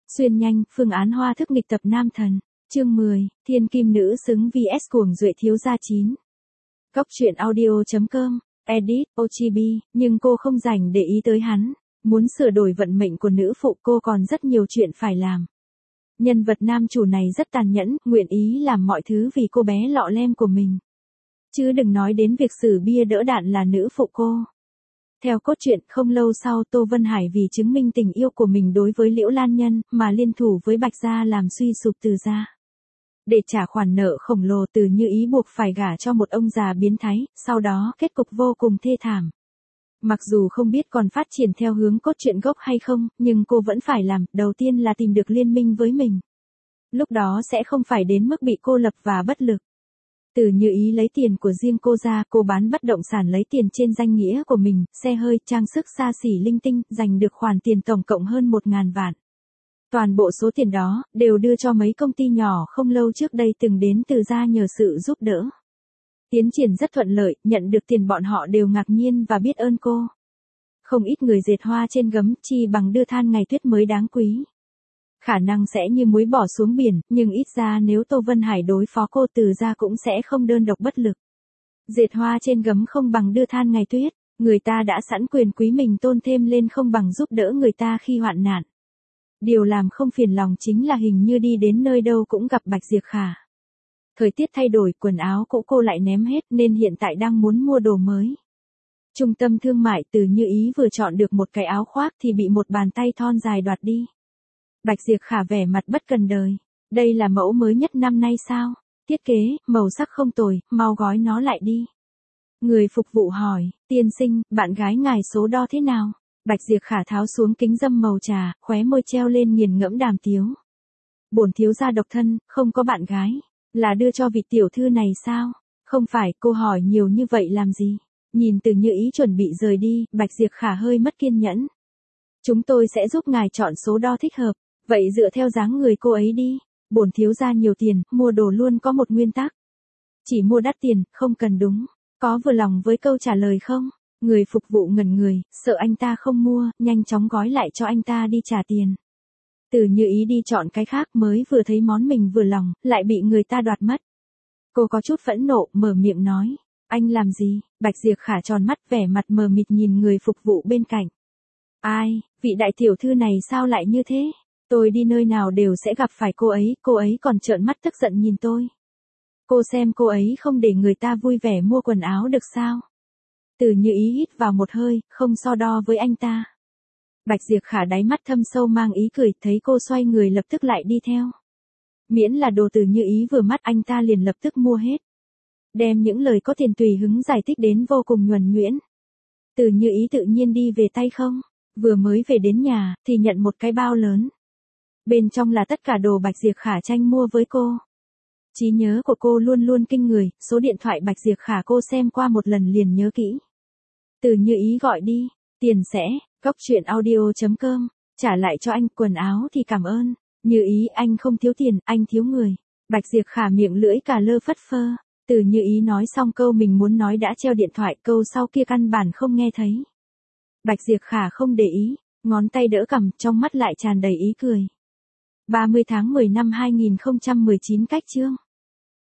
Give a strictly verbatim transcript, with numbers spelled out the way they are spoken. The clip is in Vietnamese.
Xuyên nhanh, phương án hoa thức nghịch tập nam thần. Chương mười, thiên kim nữ xứng vs cuồng duệ thiếu gia chín. Góc truyện audio.com, edit, o giê bê, nhưng cô không dành để ý tới hắn. Muốn sửa đổi vận mệnh của nữ phụ cô còn rất nhiều chuyện phải làm. Nhân vật nam chủ này rất tàn nhẫn, nguyện ý làm mọi thứ vì cô bé lọ lem của mình. Chứ đừng nói đến việc xử bia đỡ đạn là nữ phụ cô. Theo cốt truyện, không lâu sau Tô Vân Hải vì chứng minh tình yêu của mình đối với Liễu Lan Nhân mà liên thủ với Bạch Gia làm suy sụp Từ Gia. Để trả khoản nợ khổng lồ, Từ Như Ý buộc phải gả cho một ông già biến thái, sau đó kết cục vô cùng thê thảm. Mặc dù không biết còn phát triển theo hướng cốt truyện gốc hay không, nhưng cô vẫn phải làm, đầu tiên là tìm được liên minh với mình. Lúc đó sẽ không phải đến mức bị cô lập và bất lực. Từ Như Ý lấy tiền của riêng cô ra, cô bán bất động sản lấy tiền trên danh nghĩa của mình, xe hơi, trang sức xa xỉ linh tinh, giành được khoản tiền tổng cộng hơn một ngàn vạn. Toàn bộ số tiền đó, đều đưa cho mấy công ty nhỏ không lâu trước đây từng đến Từ Gia nhờ sự giúp đỡ. Tiến triển rất thuận lợi, nhận được tiền bọn họ đều ngạc nhiên và biết ơn cô. Không ít người dệt hoa trên gấm, chi bằng đưa than ngày tuyết mới đáng quý. Khả năng sẽ như muối bỏ xuống biển, nhưng ít ra nếu Tô Vân Hải đối phó cô Từ Gia cũng sẽ không đơn độc bất lực. Dệt hoa trên gấm không bằng đưa than ngày tuyết, người ta đã sẵn quyền quý mình tôn thêm lên không bằng giúp đỡ người ta khi hoạn nạn. Điều làm không phiền lòng chính là hình như đi đến nơi đâu cũng gặp Bạch Diệp Khả. Thời tiết thay đổi, quần áo cũ cô lại ném hết nên hiện tại đang muốn mua đồ mới. Trung tâm thương mại Từ Như Ý vừa chọn được một cái áo khoác thì bị một bàn tay thon dài đoạt đi. Bạch Diệp Khả vẻ mặt bất cần đời. Đây là mẫu mới nhất năm nay sao? Thiết kế, màu sắc không tồi, mau gói nó lại đi. Người phục vụ hỏi, tiên sinh, bạn gái ngài số đo thế nào? Bạch Diệp Khả tháo xuống kính dâm màu trà, khóe môi treo lên nghiền ngẫm đàm tiếu. Bổn thiếu gia độc thân, không có bạn gái. Là đưa cho vị tiểu thư này sao? Không phải, cô hỏi nhiều như vậy làm gì? Nhìn Từ Như Ý chuẩn bị rời đi, Bạch Diệp Khả hơi mất kiên nhẫn. Chúng tôi sẽ giúp ngài chọn số đo thích hợp. Vậy dựa theo dáng người cô ấy đi. Bổn thiếu gia nhiều tiền, mua đồ luôn có một nguyên tắc. Chỉ mua đắt tiền, không cần đúng. Có vừa lòng với câu trả lời không? Người phục vụ ngẩn người, sợ anh ta không mua, nhanh chóng gói lại cho anh ta đi trả tiền. Từ Như Ý đi chọn cái khác, mới vừa thấy món mình vừa lòng, lại bị người ta đoạt mất. Cô có chút phẫn nộ, mở miệng nói. Anh làm gì? Bạch Diệp Khả tròn mắt vẻ mặt mờ mịt nhìn người phục vụ bên cạnh. Ai, vị đại tiểu thư này sao lại như thế? Tôi đi nơi nào đều sẽ gặp phải cô ấy, cô ấy còn trợn mắt tức giận nhìn tôi. Cô xem cô ấy không để người ta vui vẻ mua quần áo được sao? Từ Như Ý hít vào một hơi, không so đo với anh ta. Bạch Diệp Khả đáy mắt thâm sâu mang ý cười, thấy cô xoay người lập tức lại đi theo. Miễn là đồ Từ Như Ý vừa mắt anh ta liền lập tức mua hết. Đem những lời có tiền tùy hứng giải thích đến vô cùng nhuần nhuyễn. Từ Như Ý tự nhiên đi về tay không, vừa mới về đến nhà, thì nhận một cái bao lớn. Bên trong là tất cả đồ Bạch Diệp Khả tranh mua với cô. Trí nhớ của cô luôn luôn kinh người, số điện thoại Bạch Diệp Khả cô xem qua một lần liền nhớ kỹ. Từ Như Ý gọi đi, tiền sẽ, góc truyện audio.com, trả lại cho anh, quần áo thì cảm ơn. Như Ý, anh không thiếu tiền, anh thiếu người. Bạch Diệp Khả miệng lưỡi cả lơ phất phơ. Từ Như Ý nói xong câu mình muốn nói đã treo điện thoại, câu sau kia căn bản không nghe thấy. Bạch Diệp Khả không để ý, ngón tay đỡ cằm, trong mắt lại tràn đầy ý cười. ba mươi tháng mười năm hai nghìn không trăm mười chín cách chương.